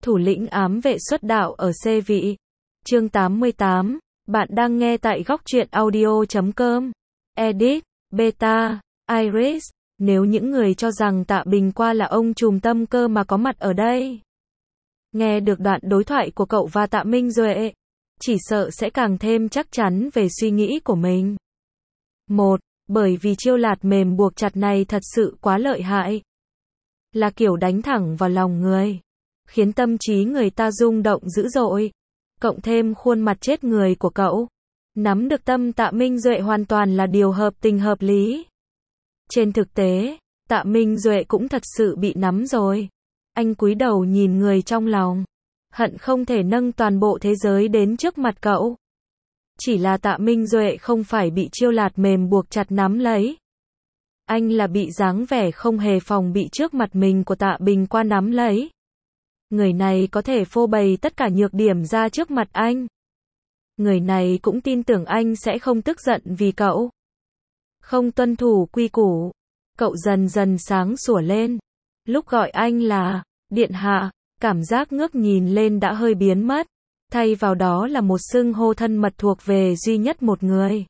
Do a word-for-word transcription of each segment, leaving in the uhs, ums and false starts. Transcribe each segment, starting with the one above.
Thủ lĩnh ám vệ xuất đạo ở C vị. Chương tám mươi tám. Bạn đang nghe tại góc truyện audio chấm com. Edit, Beta, Iris. Nếu những người cho rằng Tạ Bình Qua là ông trùm tâm cơ mà có mặt ở đây, nghe được đoạn đối thoại của cậu và Tạ Minh Duệ, chỉ sợ sẽ càng thêm chắc chắn về suy nghĩ của mình. Một, bởi vì chiêu lạt mềm buộc chặt này thật sự quá lợi hại. Là kiểu đánh thẳng vào lòng người, khiến tâm trí người ta rung động dữ dội. Cộng thêm khuôn mặt chết người của cậu, nắm được tâm Tạ Minh Duệ hoàn toàn là điều hợp tình hợp lý. Trên thực tế, Tạ Minh Duệ cũng thật sự bị nắm rồi. Anh cúi đầu nhìn người trong lòng, hận không thể nâng toàn bộ thế giới đến trước mặt cậu. Chỉ là Tạ Minh Duệ không phải bị chiêu lạt mềm buộc chặt nắm lấy. Anh là bị dáng vẻ không hề phòng bị trước mặt mình của Tạ Bình Qua nắm lấy. Người này có thể phô bày tất cả nhược điểm ra trước mặt anh. Người này cũng tin tưởng anh sẽ không tức giận vì cậu không tuân thủ quy củ. Cậu dần dần sáng sủa lên. Lúc gọi anh là điện hạ, cảm giác ngước nhìn lên đã hơi biến mất. Thay vào đó là một xưng hô thân mật thuộc về duy nhất một người.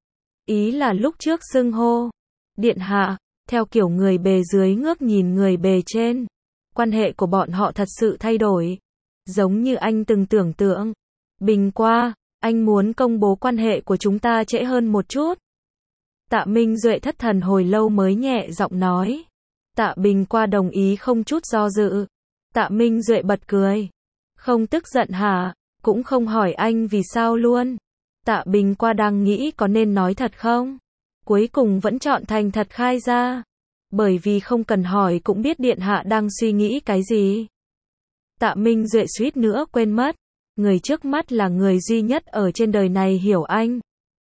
Ý là lúc trước xưng hô điện hạ, theo kiểu người bề dưới ngước nhìn người bề trên. Quan hệ của bọn họ thật sự thay đổi. Giống như anh từng tưởng tượng. Bình Qua, anh muốn công bố quan hệ của chúng ta trễ hơn một chút. Tạ Minh Duệ thất thần hồi lâu mới nhẹ giọng nói. Tạ Bình Qua đồng ý không chút do dự. Tạ Minh Duệ bật cười. Không tức giận hả? Cũng không hỏi anh vì sao luôn. Tạ Bình Qua đang nghĩ có nên nói thật không? Cuối cùng vẫn chọn thành thật khai ra. Bởi vì không cần hỏi cũng biết điện hạ đang suy nghĩ cái gì. Tạ Minh Duệ suýt nữa quên mất. Người trước mắt là người duy nhất ở trên đời này hiểu anh.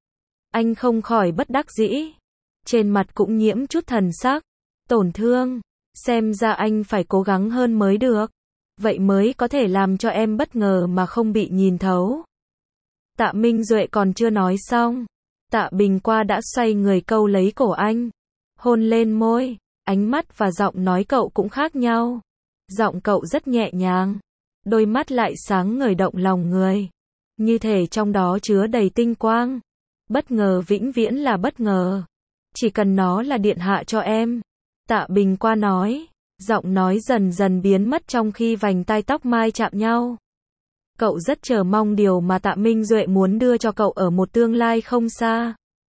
Anh không khỏi bất đắc dĩ. Trên mặt cũng nhiễm chút thần sắc tổn thương. Xem ra anh phải cố gắng hơn mới được. Vậy mới có thể làm cho em bất ngờ mà không bị nhìn thấu. Tạ Minh Duệ còn chưa nói xong. Tạ Bình Qua đã xoay người câu lấy cổ anh. Hôn lên môi. Ánh mắt và giọng nói cậu cũng khác nhau. Giọng cậu rất nhẹ nhàng. Đôi mắt lại sáng ngời động lòng người. Như thể trong đó chứa đầy tinh quang. Bất ngờ vĩnh viễn là bất ngờ. Chỉ cần nó là điện hạ cho em. Tạ Bình Qua nói. Giọng nói dần dần biến mất trong khi vành tai tóc mai chạm nhau. Cậu rất chờ mong điều mà Tạ Minh Duệ muốn đưa cho cậu ở một tương lai không xa.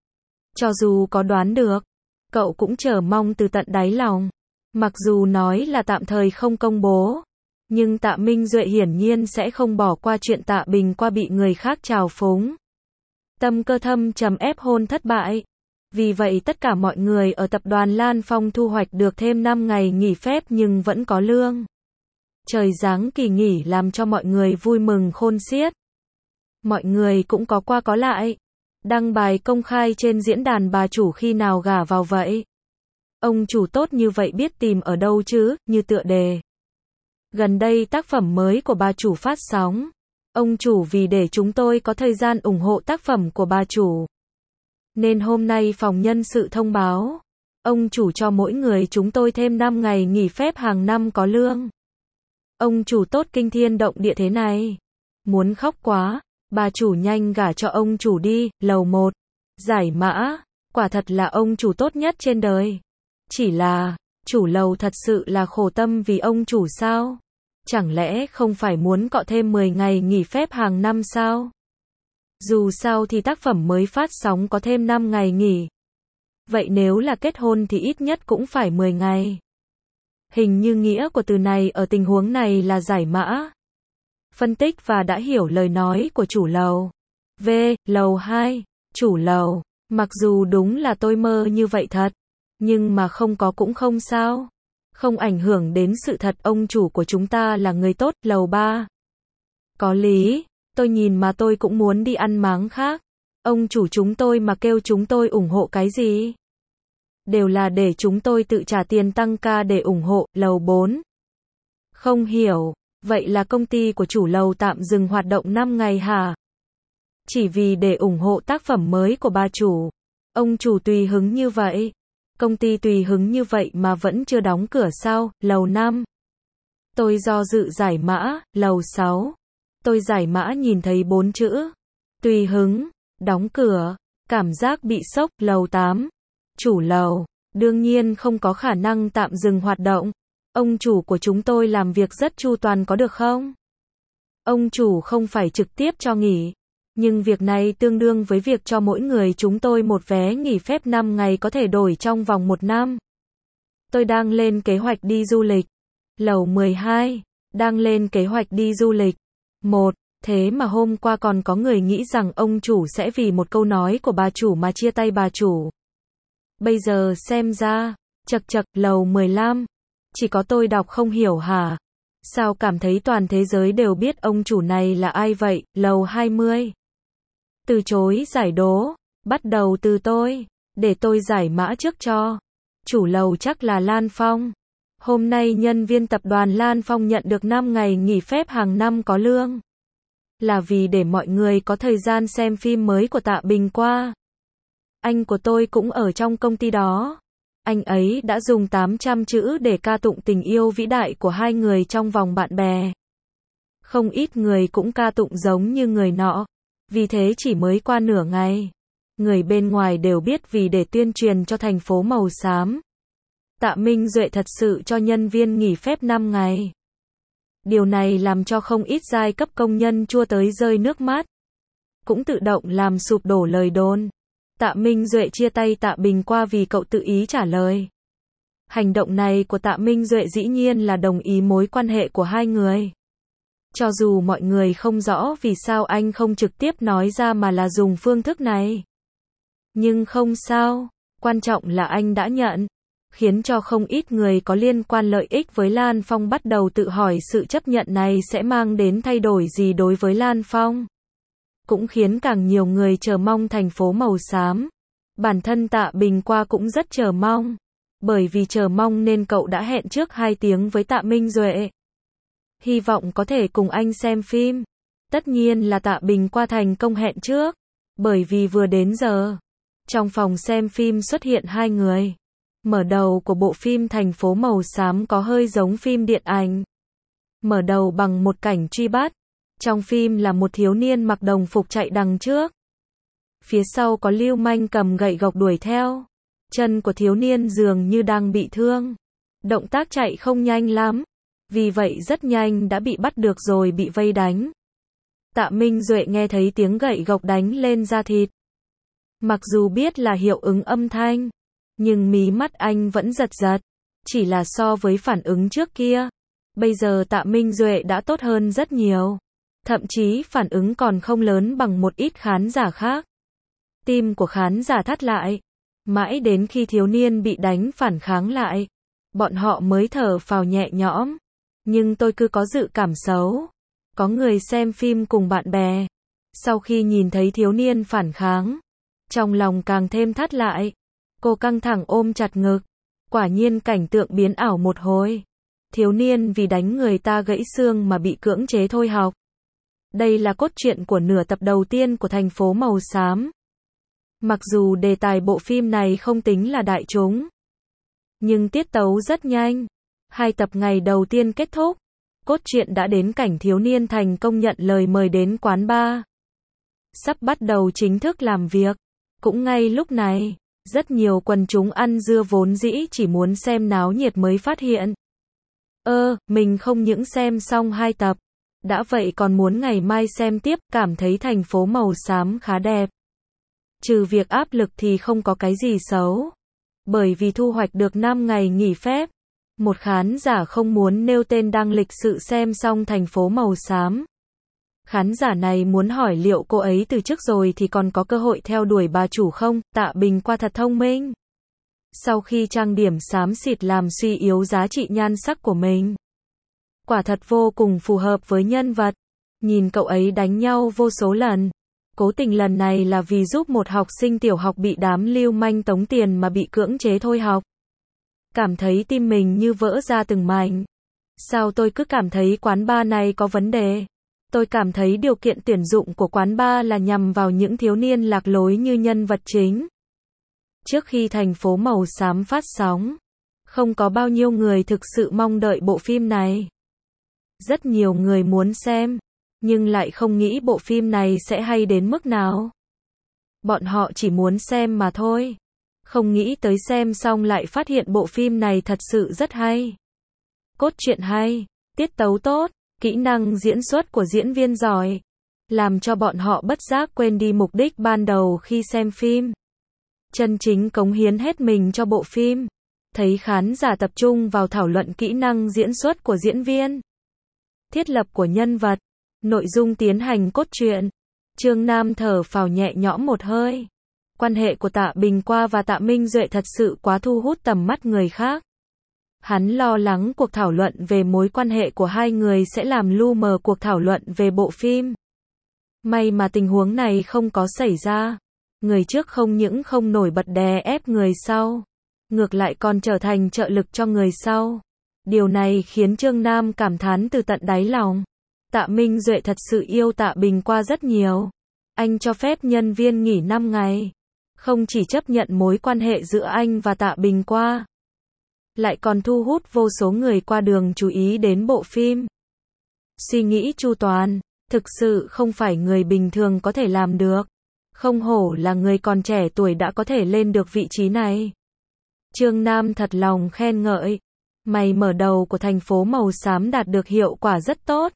Cho dù có đoán được, cậu cũng chờ mong từ tận đáy lòng. Mặc dù nói là tạm thời không công bố, nhưng Tạ Minh Duệ hiển nhiên sẽ không bỏ qua chuyện Tạ Bình Qua bị người khác trào phúng. Tâm cơ thâm trầm ép hôn thất bại. Vì vậy tất cả mọi người ở tập đoàn Lan Phong thu hoạch được thêm năm ngày nghỉ phép nhưng vẫn có lương. Trời giáng kỳ nghỉ làm cho mọi người vui mừng khôn xiết. Mọi người cũng có qua có lại. Đăng bài công khai trên diễn đàn bà chủ khi nào gả vào vậy. Ông chủ tốt như vậy biết tìm ở đâu chứ, như tựa đề. Gần đây tác phẩm mới của bà chủ phát sóng. Ông chủ vì để chúng tôi có thời gian ủng hộ tác phẩm của bà chủ, nên hôm nay phòng nhân sự thông báo. Ông chủ cho mỗi người chúng tôi thêm năm ngày nghỉ phép hàng năm có lương. Ông chủ tốt kinh thiên động địa thế này. Muốn khóc quá. Bà chủ nhanh gả cho ông chủ đi. Lầu một. Giải mã. Quả thật là ông chủ tốt nhất trên đời. Chỉ là, chủ lầu thật sự là khổ tâm vì ông chủ sao? Chẳng lẽ không phải muốn cọ thêm mười ngày nghỉ phép hàng năm sao? Dù sao thì tác phẩm mới phát sóng có thêm năm ngày nghỉ. Vậy nếu là kết hôn thì ít nhất cũng phải mười ngày. Hình như nghĩa của từ này ở tình huống này là giải mã. Phân tích và đã hiểu lời nói của chủ lầu. V, lầu hai, chủ lầu. Mặc dù đúng là tôi mơ như vậy thật. Nhưng mà không có cũng không sao. Không ảnh hưởng đến sự thật ông chủ của chúng ta là người tốt. Lầu ba. Có lý. Tôi nhìn mà tôi cũng muốn đi ăn máng khác. Ông chủ chúng tôi mà kêu chúng tôi ủng hộ cái gì? Đều là để chúng tôi tự trả tiền tăng ca để ủng hộ. Lầu bốn. Không hiểu. Vậy là công ty của chủ lầu tạm dừng hoạt động năm ngày hả? Chỉ vì để ủng hộ tác phẩm mới của bà chủ. Ông chủ tùy hứng như vậy. Công ty tùy hứng như vậy mà vẫn chưa đóng cửa sao? Lầu năm. Tôi do dự giải mã, lầu sáu. Tôi giải mã nhìn thấy bốn chữ. Tùy hứng, đóng cửa, cảm giác bị sốc, lầu tám. Chủ lầu, đương nhiên không có khả năng tạm dừng hoạt động. Ông chủ của chúng tôi làm việc rất chu toàn có được không? Ông chủ không phải trực tiếp cho nghỉ, nhưng việc này tương đương với việc cho mỗi người chúng tôi một vé nghỉ phép năm ngày có thể đổi trong vòng một năm. Tôi đang lên kế hoạch đi du lịch. Lầu mười hai, đang lên kế hoạch đi du lịch. Một, thế mà hôm qua còn có người nghĩ rằng ông chủ sẽ vì một câu nói của bà chủ mà chia tay bà chủ. Bây giờ xem ra, chật chật, lầu mười lăm. Chỉ có tôi đọc không hiểu hả? Sao cảm thấy toàn thế giới đều biết ông chủ này là ai vậy? Lầu hai mươi. Từ chối giải đố, bắt đầu từ tôi, để tôi giải mã trước cho. Chủ lầu chắc là Lan Phong. Hôm nay nhân viên tập đoàn Lan Phong nhận được năm ngày nghỉ phép hàng năm có lương. Là vì để mọi người có thời gian xem phim mới của Tạ Bình qua. Anh của tôi cũng ở trong công ty đó. Anh ấy đã dùng tám trăm chữ để ca tụng tình yêu vĩ đại của hai người trong vòng bạn bè. Không ít người cũng ca tụng giống như người nọ. Vì thế chỉ mới qua nửa ngày, người bên ngoài đều biết vì để tuyên truyền cho thành phố màu xám, Tạ Minh Duệ thật sự cho nhân viên nghỉ phép năm ngày. Điều này làm cho không ít giai cấp công nhân chua tới rơi nước mắt. Cũng tự động làm sụp đổ lời đồn. Tạ Minh Duệ chia tay Tạ Bình qua vì cậu tự ý trả lời. Hành động này của Tạ Minh Duệ dĩ nhiên là đồng ý mối quan hệ của hai người. Cho dù mọi người không rõ vì sao anh không trực tiếp nói ra mà là dùng phương thức này. Nhưng không sao, quan trọng là anh đã nhận. Khiến cho không ít người có liên quan lợi ích với Lan Phong bắt đầu tự hỏi sự chấp nhận này sẽ mang đến thay đổi gì đối với Lan Phong. Cũng khiến càng nhiều người chờ mong thành phố màu xám. Bản thân Tạ Bình qua cũng rất chờ mong. Bởi vì chờ mong nên cậu đã hẹn trước hai tiếng với Tạ Minh Duệ. Hy vọng có thể cùng anh xem phim. Tất nhiên là Tạ Bình qua thành công hẹn trước. Bởi vì vừa đến giờ, trong phòng xem phim xuất hiện hai người. Mở đầu của bộ phim Thành phố màu xám có hơi giống phim điện ảnh. Mở đầu bằng một cảnh truy bắt. Trong phim là một thiếu niên mặc đồng phục chạy đằng trước. Phía sau có lưu manh cầm gậy gộc đuổi theo. Chân của thiếu niên dường như đang bị thương. Động tác chạy không nhanh lắm. Vì vậy rất nhanh đã bị bắt được rồi bị vây đánh. Tạ Minh Duệ nghe thấy tiếng gậy gộc đánh lên da thịt. Mặc dù biết là hiệu ứng âm thanh, nhưng mí mắt anh vẫn giật giật. Chỉ là so với phản ứng trước kia, bây giờ Tạ Minh Duệ đã tốt hơn rất nhiều. Thậm chí phản ứng còn không lớn bằng một ít khán giả khác. Tim của khán giả thắt lại. Mãi đến khi thiếu niên bị đánh phản kháng lại, bọn họ mới thở phào nhẹ nhõm. Nhưng tôi cứ có dự cảm xấu. Có người xem phim cùng bạn bè. Sau khi nhìn thấy thiếu niên phản kháng, trong lòng càng thêm thắt lại. Cô căng thẳng ôm chặt ngực. Quả nhiên cảnh tượng biến ảo một hồi. Thiếu niên vì đánh người ta gãy xương mà bị cưỡng chế thôi học. Đây là cốt truyện của nửa tập đầu tiên của Thành phố màu xám. Mặc dù đề tài bộ phim này không tính là đại chúng, nhưng tiết tấu rất nhanh. Hai tập ngày đầu tiên kết thúc, cốt truyện đã đến cảnh thiếu niên thành công nhận lời mời đến quán bar. Sắp bắt đầu chính thức làm việc. Cũng ngay lúc này, rất nhiều quần chúng ăn dưa vốn dĩ chỉ muốn xem náo nhiệt mới phát hiện. Ơ, mình không những xem xong hai tập, đã vậy còn muốn ngày mai xem tiếp, cảm thấy Thành phố màu xám khá đẹp. Trừ việc áp lực thì không có cái gì xấu. Bởi vì thu hoạch được năm ngày nghỉ phép. Một khán giả không muốn nêu tên đang lịch sự xem xong Thành phố màu xám. Khán giả này muốn hỏi liệu cô ấy từ trước rồi thì còn có cơ hội theo đuổi bà chủ không? Tạ Bình qua thật thông minh. Sau khi trang điểm xám xịt làm suy yếu giá trị nhan sắc của mình. Quả thật vô cùng phù hợp với nhân vật. Nhìn cậu ấy đánh nhau vô số lần. Cố tình lần này là vì giúp một học sinh tiểu học bị đám lưu manh tống tiền mà bị cưỡng chế thôi học. Cảm thấy tim mình như vỡ ra từng mảnh. Sao tôi cứ cảm thấy quán bar này có vấn đề? Tôi cảm thấy điều kiện tuyển dụng của quán bar là nhằm vào những thiếu niên lạc lối như nhân vật chính. Trước khi Thành phố màu xám phát sóng, không có bao nhiêu người thực sự mong đợi bộ phim này. Rất nhiều người muốn xem, nhưng lại không nghĩ bộ phim này sẽ hay đến mức nào. Bọn họ chỉ muốn xem mà thôi. Không nghĩ tới xem xong lại phát hiện bộ phim này thật sự rất hay. Cốt truyện hay, tiết tấu tốt, kỹ năng diễn xuất của diễn viên giỏi, làm cho bọn họ bất giác quên đi mục đích ban đầu khi xem phim. Chân chính cống hiến hết mình cho bộ phim. Thấy khán giả tập trung vào thảo luận kỹ năng diễn xuất của diễn viên, thiết lập của nhân vật, nội dung tiến hành cốt truyện. Trương Nam thở phào nhẹ nhõm một hơi. Quan hệ của Tạ Bình Qua và Tạ Minh Duệ thật sự quá thu hút tầm mắt người khác. Hắn lo lắng cuộc thảo luận về mối quan hệ của hai người sẽ làm lu mờ cuộc thảo luận về bộ phim. May mà tình huống này không có xảy ra. Người trước không những không nổi bật đè ép người sau, ngược lại còn trở thành trợ lực cho người sau. Điều này khiến Trương Nam cảm thán từ tận đáy lòng. Tạ Minh Duệ thật sự yêu Tạ Bình Qua rất nhiều. Anh cho phép nhân viên nghỉ năm ngày. Không chỉ chấp nhận mối quan hệ giữa anh và Tạ Bình Qua, lại còn thu hút vô số người qua đường chú ý đến bộ phim. Suy nghĩ chu toàn, thực sự không phải người bình thường có thể làm được. Không hổ là người còn trẻ tuổi đã có thể lên được vị trí này. Trương Nam thật lòng khen ngợi. Mày mở đầu của thành phố màu xám đạt được hiệu quả rất tốt.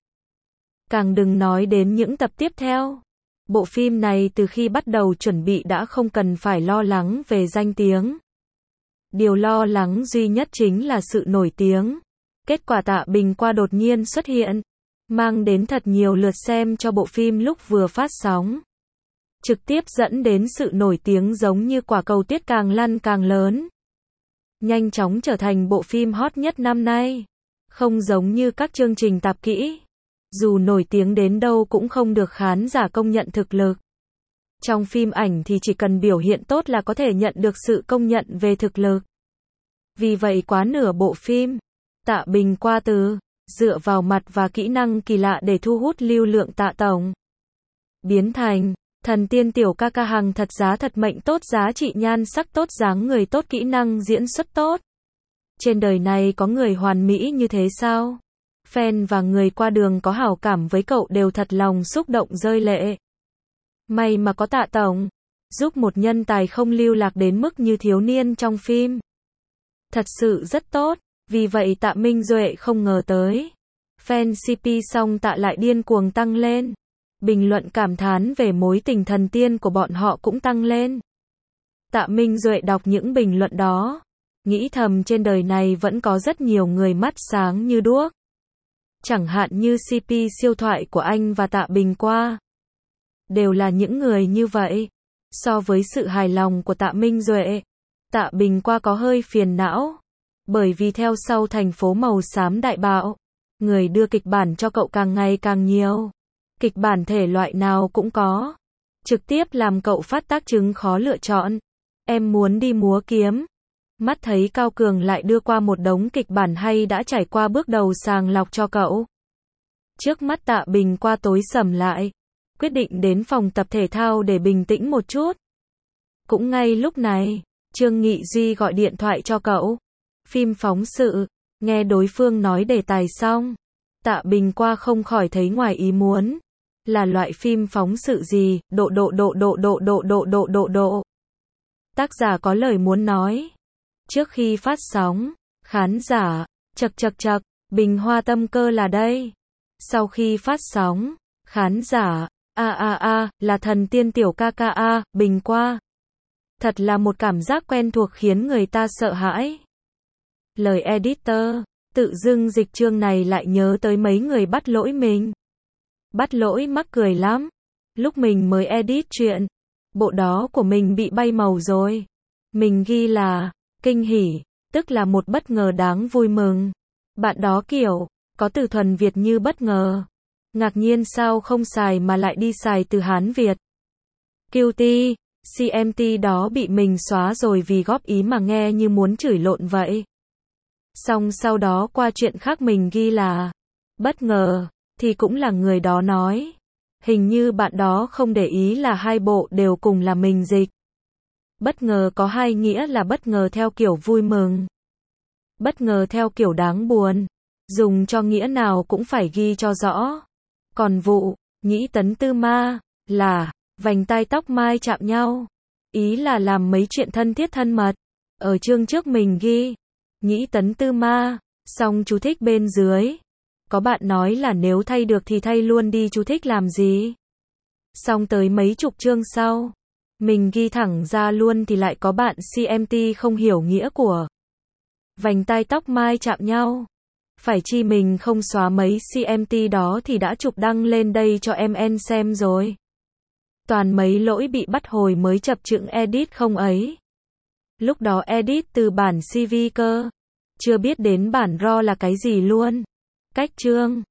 Càng đừng nói đến những tập tiếp theo. Bộ phim này từ khi bắt đầu chuẩn bị đã không cần phải lo lắng về danh tiếng. Điều lo lắng duy nhất chính là sự nổi tiếng. Kết quả Tạ Bình Qua đột nhiên xuất hiện, mang đến thật nhiều lượt xem cho bộ phim lúc vừa phát sóng. Trực tiếp dẫn đến sự nổi tiếng giống như quả cầu tuyết càng lăn càng lớn. Nhanh chóng trở thành bộ phim hot nhất năm nay. Không giống như các chương trình tạp kỹ. Dù nổi tiếng đến đâu cũng không được khán giả công nhận thực lực. Trong phim ảnh thì chỉ cần biểu hiện tốt là có thể nhận được sự công nhận về thực lực. Vì vậy quá nửa bộ phim, Tạ Bình Qua từ dựa vào mặt và kỹ năng kỳ lạ để thu hút lưu lượng Tạ tổng, biến thành thần tiên tiểu ca ca hàng thật giá thật mệnh tốt giá trị nhan sắc tốt dáng người tốt kỹ năng diễn xuất tốt. Trên đời này có người hoàn mỹ như thế sao? Fan và người qua đường có hảo cảm với cậu đều thật lòng xúc động rơi lệ. May mà có Tạ tổng, giúp một nhân tài không lưu lạc đến mức như thiếu niên trong phim. Thật sự rất tốt, vì vậy Tạ Minh Duệ không ngờ tới. Fan xê pê xong Tạ lại điên cuồng tăng lên. Bình luận cảm thán về mối tình thần tiên của bọn họ cũng tăng lên. Tạ Minh Duệ đọc những bình luận đó, nghĩ thầm trên đời này vẫn có rất nhiều người mắt sáng như đuốc. Chẳng hạn như xê pê siêu thoại của anh và Tạ Bình Qua. Đều là những người như vậy. So với sự hài lòng của Tạ Minh Duệ, Tạ Bình Qua có hơi phiền não. Bởi vì theo sau thành phố màu xám đại bạo, người đưa kịch bản cho cậu càng ngày càng nhiều. Kịch bản thể loại nào cũng có. Trực tiếp làm cậu phát tác chứng khó lựa chọn. Em muốn đi múa kiếm. Mắt thấy Cao Cường lại đưa qua một đống kịch bản hay đã trải qua bước đầu sàng lọc cho cậu. Trước mắt Tạ Bình Qua tối sầm lại. Quyết định đến phòng tập thể thao để bình tĩnh một chút. Cũng ngay lúc này, Trương Nghị Duy gọi điện thoại cho cậu. Phim phóng sự, nghe đối phương nói đề tài xong. Tạ Bình Qua không khỏi thấy ngoài ý muốn. Là loại phim phóng sự gì, độ độ độ độ độ độ độ độ độ độ. Tác giả có lời muốn nói. Trước khi phát sóng, khán giả, chật chật chật, Bình Hoa tâm cơ là đây. Sau khi phát sóng, khán giả, a a a, là thần tiên tiểu ca ca a, Bình Qua. Thật là một cảm giác quen thuộc khiến người ta sợ hãi. Lời editor, tự dưng dịch chương này lại nhớ tới mấy người bắt lỗi mình. Bắt lỗi mắc cười lắm. Lúc mình mới edit chuyện, bộ đó của mình bị bay màu rồi. Mình ghi là kinh hỉ, tức là một bất ngờ đáng vui mừng. Bạn đó kiểu, có từ thuần Việt như bất ngờ. Ngạc nhiên sao không xài mà lại đi xài từ Hán Việt. quy tê, xê em tê đó bị mình xóa rồi vì góp ý mà nghe như muốn chửi lộn vậy. Xong sau đó qua chuyện khác mình ghi là bất ngờ, thì cũng là người đó nói. Hình như bạn đó không để ý là hai bộ đều cùng là mình dịch. Bất ngờ có hai nghĩa là bất ngờ theo kiểu vui mừng, bất ngờ theo kiểu đáng buồn. Dùng cho nghĩa nào cũng phải ghi cho rõ. Còn vụ, nhĩ tấn tư ma, là, vành tai tóc mai chạm nhau. Ý là làm mấy chuyện thân thiết thân mật. Ở chương trước mình ghi, nhĩ tấn tư ma, xong chú thích bên dưới. Có bạn nói là nếu thay được thì thay luôn đi, chú thích làm gì? Xong tới mấy chục chương sau, mình ghi thẳng ra luôn thì lại có bạn xê em tê không hiểu nghĩa của vành tai tóc mai chạm nhau. Phải chi mình không xóa mấy xê em tê đó thì đã chụp đăng lên đây cho em en xem rồi. Toàn mấy lỗi bị bắt hồi mới chập chững edit không ấy. Lúc đó edit từ bản xê vê cơ. Chưa biết đến bản raw là cái gì luôn. Cách chương.